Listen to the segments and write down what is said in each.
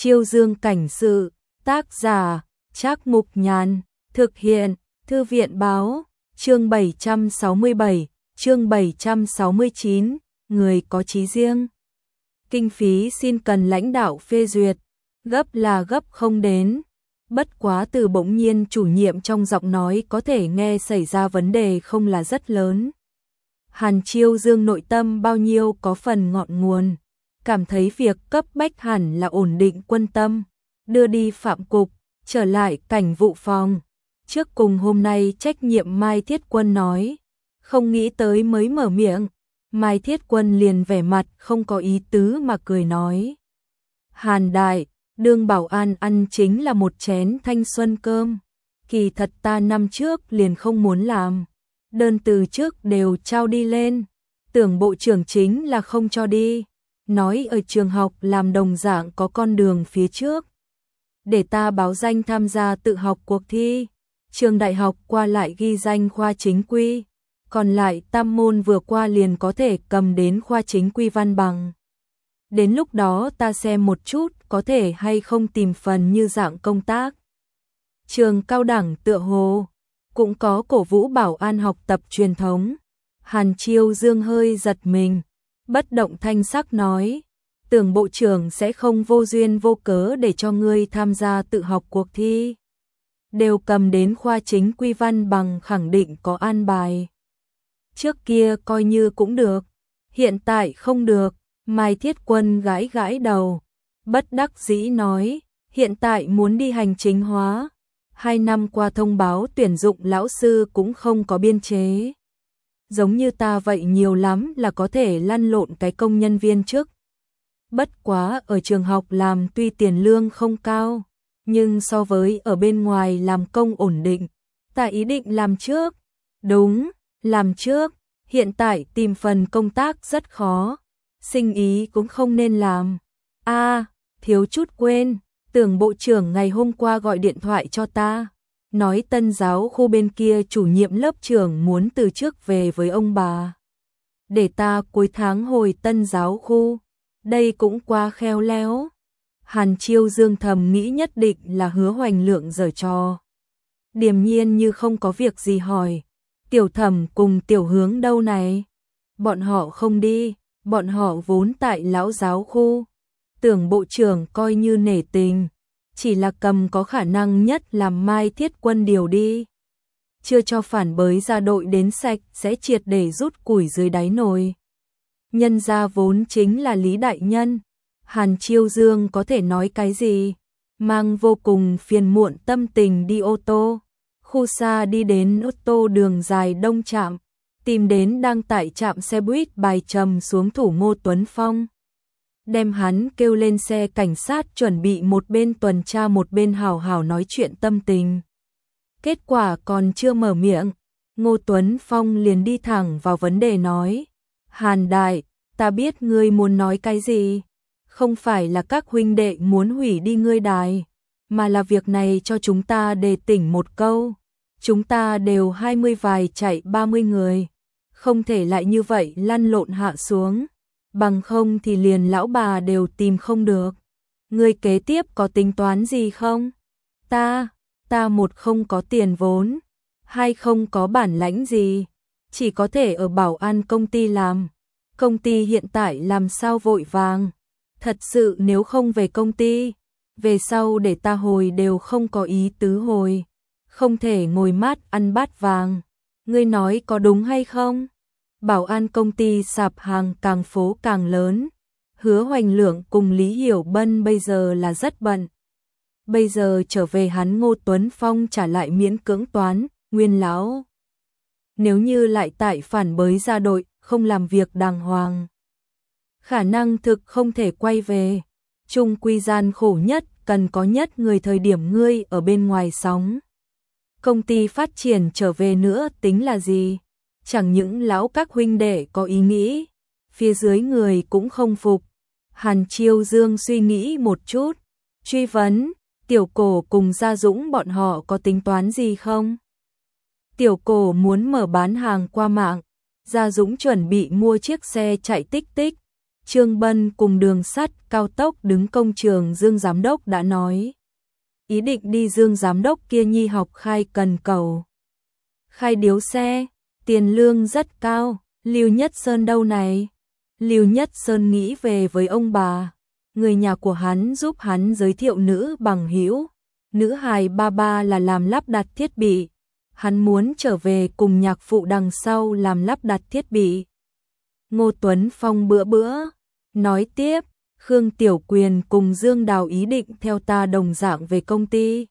Chiêu Dương cảnh sự, tác giả, Trác Mục Nhàn, thực hiện, Thư viện báo, chương 767, chương 769, người có chí riêng. Kinh phí xin cần lãnh đạo phê duyệt, gấp là gấp không đến. Bất quá từ bỗng nhiên chủ nhiệm trong giọng nói có thể nghe xảy ra vấn đề không là rất lớn. Hàn Chiêu Dương nội tâm bao nhiêu có phần ngọn nguồn, cảm thấy việc cấp bách hẳn là ổn định quân tâm, đưa đi Phạm Cục, trở lại cảnh vụ phòng. Trước cùng hôm nay trách nhiệm Mai Thiết Quân nói, không nghĩ tới mới mở miệng, Mai Thiết Quân liền vẻ mặt không có ý tứ mà cười nói. Hàn đại, đương bảo an ăn chính là một chén thanh xuân cơm, kỳ thật ta năm trước liền không muốn làm, đơn từ trước đều trao đi lên, tưởng bộ trưởng chính là không cho đi, nói ở trường học làm đồng dạng có con đường phía trước. Để ta báo danh tham gia tự học cuộc thi, trường đại học qua lại ghi danh khoa chính quy, còn lại tam môn vừa qua liền có thể cầm đến khoa chính quy văn bằng. Đến lúc đó ta xem một chút có thể hay không tìm phần như dạng công tác. Trường cao đẳng tựa hồ cũng có cổ vũ bảo an học tập truyền thống. Hàn Chiêu Dương hơi giật mình, bất động thanh sắc nói, tưởng bộ trưởng sẽ không vô duyên vô cớ để cho ngươi tham gia tự học cuộc thi. Đều cầm đến khoa chính quy văn bằng khẳng định có an bài. Trước kia coi như cũng được, hiện tại không được. Mai Thiết Quân gãi gãi đầu, bất đắc dĩ nói, hiện tại muốn đi hành chính hóa, 2 năm qua thông báo tuyển dụng lão sư cũng không có biên chế. Giống như ta vậy nhiều lắm là có thể lăn lộn cái công nhân viên chức. Bất quá ở trường học làm tuy tiền lương không cao, nhưng so với ở bên ngoài làm công ổn định, ta ý định làm trước. Đúng, làm trước, hiện tại tìm phần công tác rất khó. Sinh ý cũng không nên làm. Thiếu chút quên, tưởng bộ trưởng ngày hôm qua gọi điện thoại cho ta, nói tân giáo khu bên kia chủ nhiệm lớp trưởng muốn từ chức về với ông bà. Để ta cuối tháng hồi tân giáo khu, đây cũng quá khéo léo. Hàn Chiêu Dương thầm nghĩ nhất định là Hứa Hoành Lượng giở trò. Điềm nhiên như không có việc gì hỏi, Tiểu Thẩm cùng Tiểu Hướng đâu này? Bọn họ không đi. Bọn họ vốn tại lão giáo khu, tưởng bộ trưởng coi như nể tình, chỉ là cầm có khả năng nhất làm Mai Thiết Quân điều đi. Chưa cho phản bới ra đội đến sạch sẽ triệt để rút củi dưới đáy nồi. Nhân gia vốn chính là Lý Đại Nhân, Hàn Chiêu Dương có thể nói cái gì, mang vô cùng phiền muộn tâm tình đi ô tô, khu xa đi đến ô tô đường dài đông trạm. Tìm đến đang tại trạm xe buýt bài trầm xuống thủ Ngô Tuấn Phong. Đem hắn kêu lên xe cảnh sát chuẩn bị một bên tuần tra một bên hào hào nói chuyện tâm tình. Kết quả còn chưa mở miệng, Ngô Tuấn Phong liền đi thẳng vào vấn đề nói. Hàn đại, ta biết ngươi muốn nói cái gì. Không phải là các huynh đệ muốn hủy đi ngươi đài, mà là việc này cho chúng ta đề tỉnh một câu. Chúng ta đều 20 vài chạy 30 người. Không thể lại như vậy lăn lộn hạ xuống, bằng không thì liền lão bà đều tìm không được. Ngươi kế tiếp có tính toán gì không? Ta một không có tiền vốn, hai không có bản lãnh gì, chỉ có thể ở bảo an công ty làm. Công ty hiện tại làm sao vội vàng, thật sự nếu không về công ty, về sau để ta hồi đều không có ý tứ hồi, không thể ngồi mát ăn bát vàng. Ngươi nói có đúng hay không? Bảo an công ty sạp hàng càng phố càng lớn. Hứa Hoành Lượng cùng Lý Hiểu Bân bây giờ là rất bận. Bây giờ trở về hắn Ngô Tuấn Phong trả lại miễn cưỡng toán, nguyên lão. Nếu như lại tại phản bới ra đội, không làm việc đàng hoàng. Khả năng thực không thể quay về. Trung quy gian khổ nhất, cần có nhất người thời điểm ngươi ở bên ngoài sóng. Công ty phát triển trở về nữa tính là gì? Chẳng những lão các huynh đệ có ý nghĩ, phía dưới người cũng không phục. Hàn Chiêu Dương suy nghĩ một chút, truy vấn, Tiểu Cổ cùng Gia Dũng bọn họ có tính toán gì không? Tiểu Cổ muốn mở bán hàng qua mạng, Gia Dũng chuẩn bị mua chiếc xe chạy tích tích, Trương Bân cùng đường sắt cao tốc đứng công trường Dương Giám Đốc đã nói. Ý định đi Dương Giám Đốc kia nhi học khai cần cầu. Khai điếu xe, tiền lương rất cao, Lưu Nhất Sơn đâu này? Lưu Nhất Sơn nghĩ về với ông bà. Người nhà của hắn giúp hắn giới thiệu nữ bằng hữu. Nữ hài ba ba là làm lắp đặt thiết bị. Hắn muốn trở về cùng nhạc phụ đằng sau làm lắp đặt thiết bị. Ngô Tuấn Phong bữa nói tiếp, Khương Tiểu Quyền cùng Dương Đào ý định theo ta đồng dạng về công ty.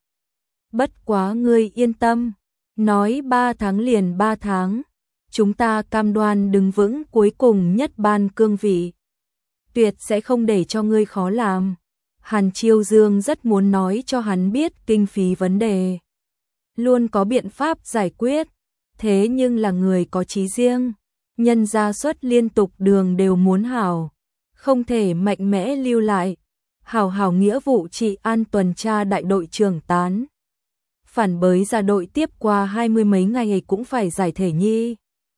Bất quá ngươi yên tâm, nói 3 tháng liền 3 tháng, chúng ta cam đoan đứng vững cuối cùng nhất ban cương vị. Tuyệt sẽ không để cho ngươi khó làm. Hàn Chiêu Dương rất muốn nói cho hắn biết kinh phí vấn đề. Luôn có biện pháp giải quyết, thế nhưng là người có chí riêng. Nhân gia xuất liên tục đường đều muốn hảo, không thể mạnh mẽ lưu lại. Hảo nghĩa vụ trị an tuần tra đại đội trưởng tán. Phản bới ra đội tiếp qua 20 mấy ngày cũng phải giải thể nhi.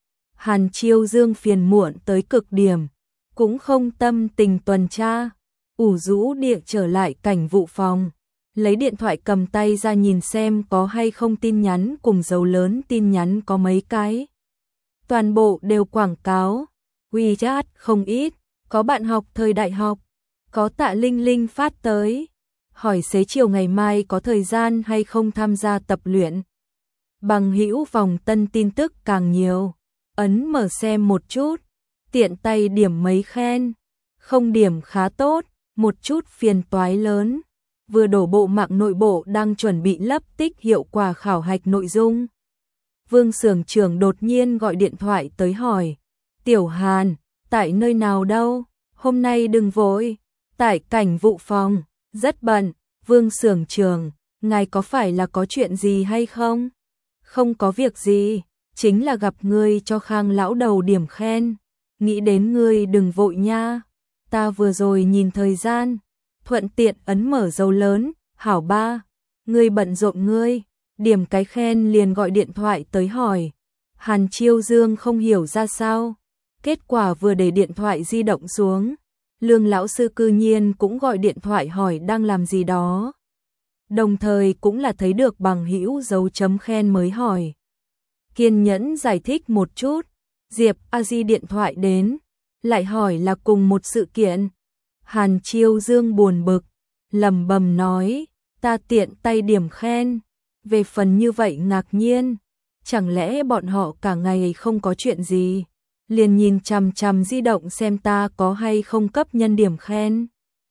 Hàn Chiêu Dương phiền muộn tới cực điểm, cũng không tâm tình tuần tra, ủ rũ địa trở lại cảnh vụ phòng. Lấy điện thoại cầm tay ra nhìn xem có hay không tin nhắn cùng dấu lớn tin nhắn có mấy cái. Toàn bộ đều quảng cáo, WeChat không ít, có bạn học thời đại học, có Tạ Linh Linh phát tới, hỏi xế chiều ngày mai có thời gian hay không tham gia tập luyện. Bằng hữu vòng tân tin tức càng nhiều, ấn mở xem một chút, tiện tay điểm mấy khen, không điểm khá tốt, một chút phiền toái lớn. Vừa đổ bộ mạng nội bộ đang chuẩn bị lấp tích hiệu quả khảo hạch nội dung. Vương xưởng trưởng đột nhiên gọi điện thoại tới hỏi, Tiểu Hàn, tại nơi nào đâu, hôm nay đừng vội, tại cảnh vụ phòng, rất bận. Vương xưởng trưởng, ngài có phải là có chuyện gì hay không? Không có việc gì, chính là gặp ngươi cho Khang lão đầu điểm khen, nghĩ đến ngươi đừng vội nha, ta vừa rồi nhìn thời gian, thuận tiện ấn mở dấu lớn, hảo ba, ngươi bận rộn ngươi. Điểm cái khen liền gọi điện thoại tới hỏi. Hàn Chiêu Dương không hiểu ra sao. Kết quả vừa để điện thoại di động xuống, Lương lão sư cư nhiên cũng gọi điện thoại hỏi đang làm gì đó. Đồng thời cũng là thấy được bằng hữu dấu chấm khen mới hỏi. Kiên nhẫn giải thích một chút, Diệp A Di điện thoại đến, lại hỏi là cùng một sự kiện. Hàn Chiêu Dương buồn bực, lẩm bẩm nói, ta tiện tay điểm khen. Về phần như vậy ngạc nhiên, chẳng lẽ bọn họ cả ngày không có chuyện gì, liền nhìn chằm chằm di động xem ta có hay không cấp nhân điểm khen.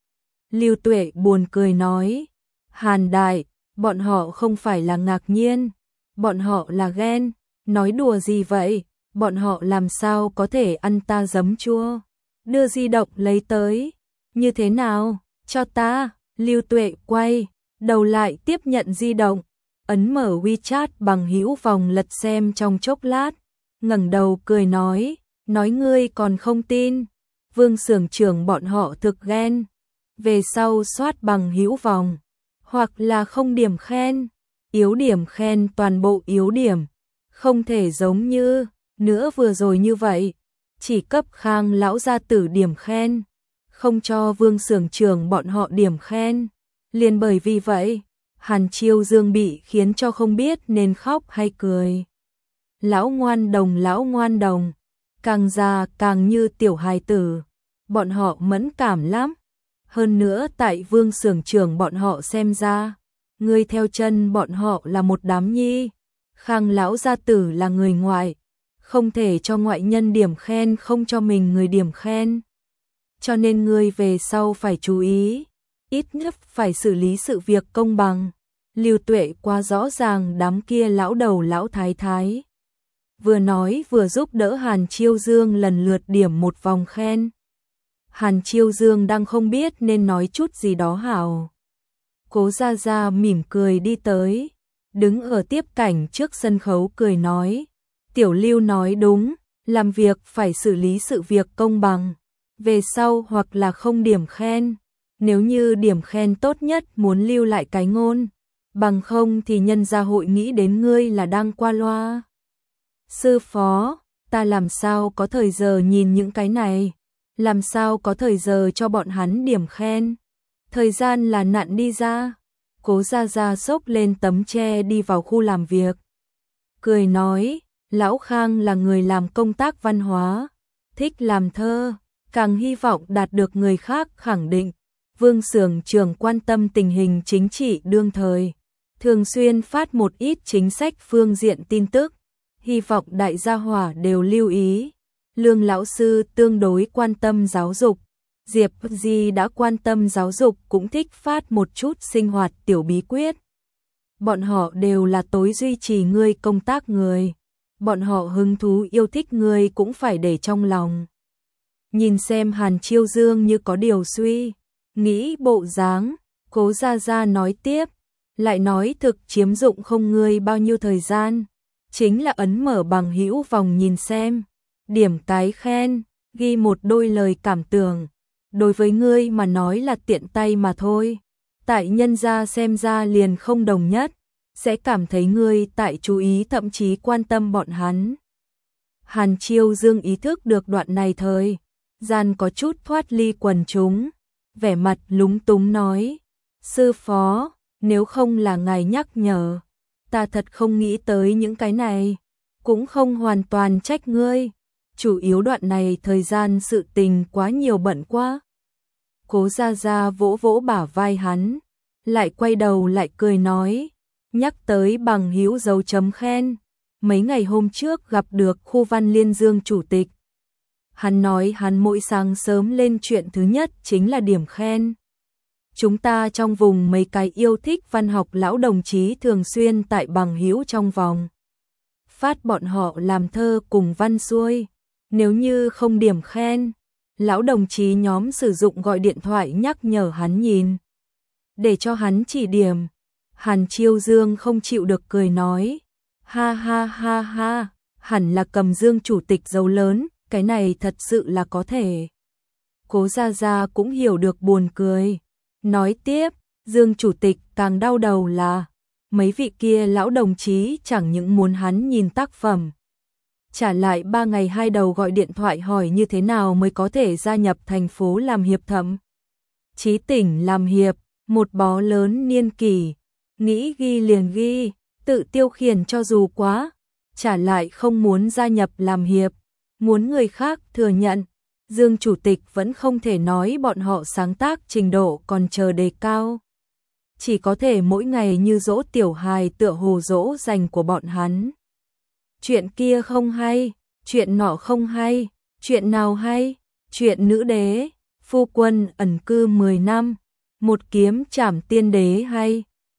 Lưu Tuệ buồn cười nói, Hàn đại, bọn họ không phải là ngạc nhiên, bọn họ là ghen, nói đùa gì vậy, bọn họ làm sao có thể ăn ta giấm chua, đưa di động lấy tới, như thế nào, cho ta. Lưu Tuệ quay đầu lại tiếp nhận di động, ấn mở WeChat bằng hữu vòng lật xem trong chốc lát, ngẩng đầu cười nói ngươi còn không tin, Vương xưởng trưởng bọn họ thực ghen, về sau soát bằng hữu vòng, hoặc là không điểm khen, yếu điểm khen toàn bộ yếu điểm, không thể giống như nữa vừa rồi như vậy, chỉ cấp Khang lão gia tử điểm khen, không cho Vương xưởng trưởng bọn họ điểm khen. Liền bởi vì vậy, Hàn Chiêu Dương bị khiến cho không biết nên khóc hay cười. Lão ngoan đồng, càng già càng như tiểu hài tử, bọn họ mẫn cảm lắm. Hơn nữa tại Vương xưởng trưởng bọn họ xem ra, người theo chân bọn họ là một đám nhi, Khang lão gia tử là người ngoại, không thể cho ngoại nhân điểm khen không cho mình người điểm khen. Cho nên người về sau phải chú ý, ít nhất phải xử lý sự việc công bằng. Lưu Tuệ quá rõ ràng đám kia lão đầu lão thái thái. Vừa nói vừa giúp đỡ Hàn Chiêu Dương lần lượt điểm một vòng khen. Hàn Chiêu Dương đang không biết nên nói chút gì đó hảo. Cố Gia Gia mỉm cười đi tới, đứng ở tiếp cảnh trước sân khấu cười nói, Tiểu Lưu nói đúng, làm việc phải xử lý sự việc công bằng, về sau hoặc là không điểm khen, nếu như điểm khen tốt nhất muốn lưu lại cái ngôn, bằng không thì nhân gia hội nghĩ đến ngươi là đang qua loa. Sư phó, ta làm sao có thời giờ nhìn những cái này, làm sao có thời giờ cho bọn hắn điểm khen. Thời gian là nặn đi ra. Cố Gia Gia xốc lên tấm tre đi vào khu làm việc. Cười nói, Lão Khang là người làm công tác văn hóa, thích làm thơ, càng hy vọng đạt được người khác khẳng định. Vương Xưởng trưởng quan tâm tình hình chính trị đương thời, thường xuyên phát một ít chính sách phương diện tin tức, hy vọng đại gia hỏa đều lưu ý. Lương lão sư tương đối quan tâm giáo dục, Diệp Di đã quan tâm giáo dục cũng thích phát một chút sinh hoạt tiểu bí quyết. Bọn họ đều là tối duy trì ngươi công tác người, bọn họ hứng thú yêu thích ngươi cũng phải để trong lòng. Nhìn xem Hàn Chiêu Dương như có điều suy nghĩ bộ dáng, Cố Gia Gia nói tiếp, lại nói thực chiếm dụng không ngươi bao nhiêu thời gian, chính là ấn mở bằng hữu vòng nhìn xem, điểm cái khen, ghi một đôi lời cảm tưởng, đối với ngươi mà nói là tiện tay mà thôi, tại nhân gia xem ra liền không đồng nhất, sẽ cảm thấy ngươi tại chú ý thậm chí quan tâm bọn hắn. Hàn Chiêu Dương ý thức được đoạn này thời gian có chút thoát ly quần chúng, vẻ mặt lúng túng nói, sư phó, nếu không là ngài nhắc nhở, ta thật không nghĩ tới những cái này, cũng không hoàn toàn trách ngươi, chủ yếu đoạn này thời gian sự tình quá nhiều bận quá. Cố Gia Gia vỗ vỗ bả vai hắn, lại quay đầu lại cười nói, nhắc tới bằng hữu dấu chấm khen, mấy ngày hôm trước gặp được khu văn Liên Dương chủ tịch. Hắn nói hắn mỗi sáng sớm lên chuyện thứ nhất chính là điểm khen. Chúng ta trong vùng mấy cái yêu thích văn học lão đồng chí thường xuyên tại bằng hữu trong vòng. Phát bọn họ làm thơ cùng văn xuôi. Nếu như không điểm khen, lão đồng chí nhóm sử dụng gọi điện thoại nhắc nhở hắn nhìn. Để cho hắn chỉ điểm. Hàn Chiêu Dương không chịu được cười nói. Ha ha ha ha, hẳn là cầm Dương chủ tịch dấu lớn, cái này thật sự là có thể. Cố Gia Gia cũng hiểu được buồn cười. Nói tiếp, Dương chủ tịch càng đau đầu là mấy vị kia lão đồng chí chẳng những muốn hắn nhìn tác phẩm. Trả lại 3 ngày 2 đầu gọi điện thoại hỏi như thế nào mới có thể gia nhập thành phố làm hiệp thậm chí tỉnh làm hiệp, một bó lớn niên kỷ. Nghĩ ghi liền ghi, tự tiêu khiển cho dù quá. Trả lại không muốn gia nhập làm hiệp, muốn người khác thừa nhận. Dương chủ tịch vẫn không thể nói bọn họ sáng tác trình độ còn chờ đề cao. Chỉ có thể mỗi ngày như dỗ tiểu hài tựa hồ dỗ dành của bọn hắn. Chuyện kia không hay, chuyện nọ không hay, chuyện nào hay, chuyện nữ đế, phu quân ẩn cư 10 năm, một kiếm trảm tiên đế hay.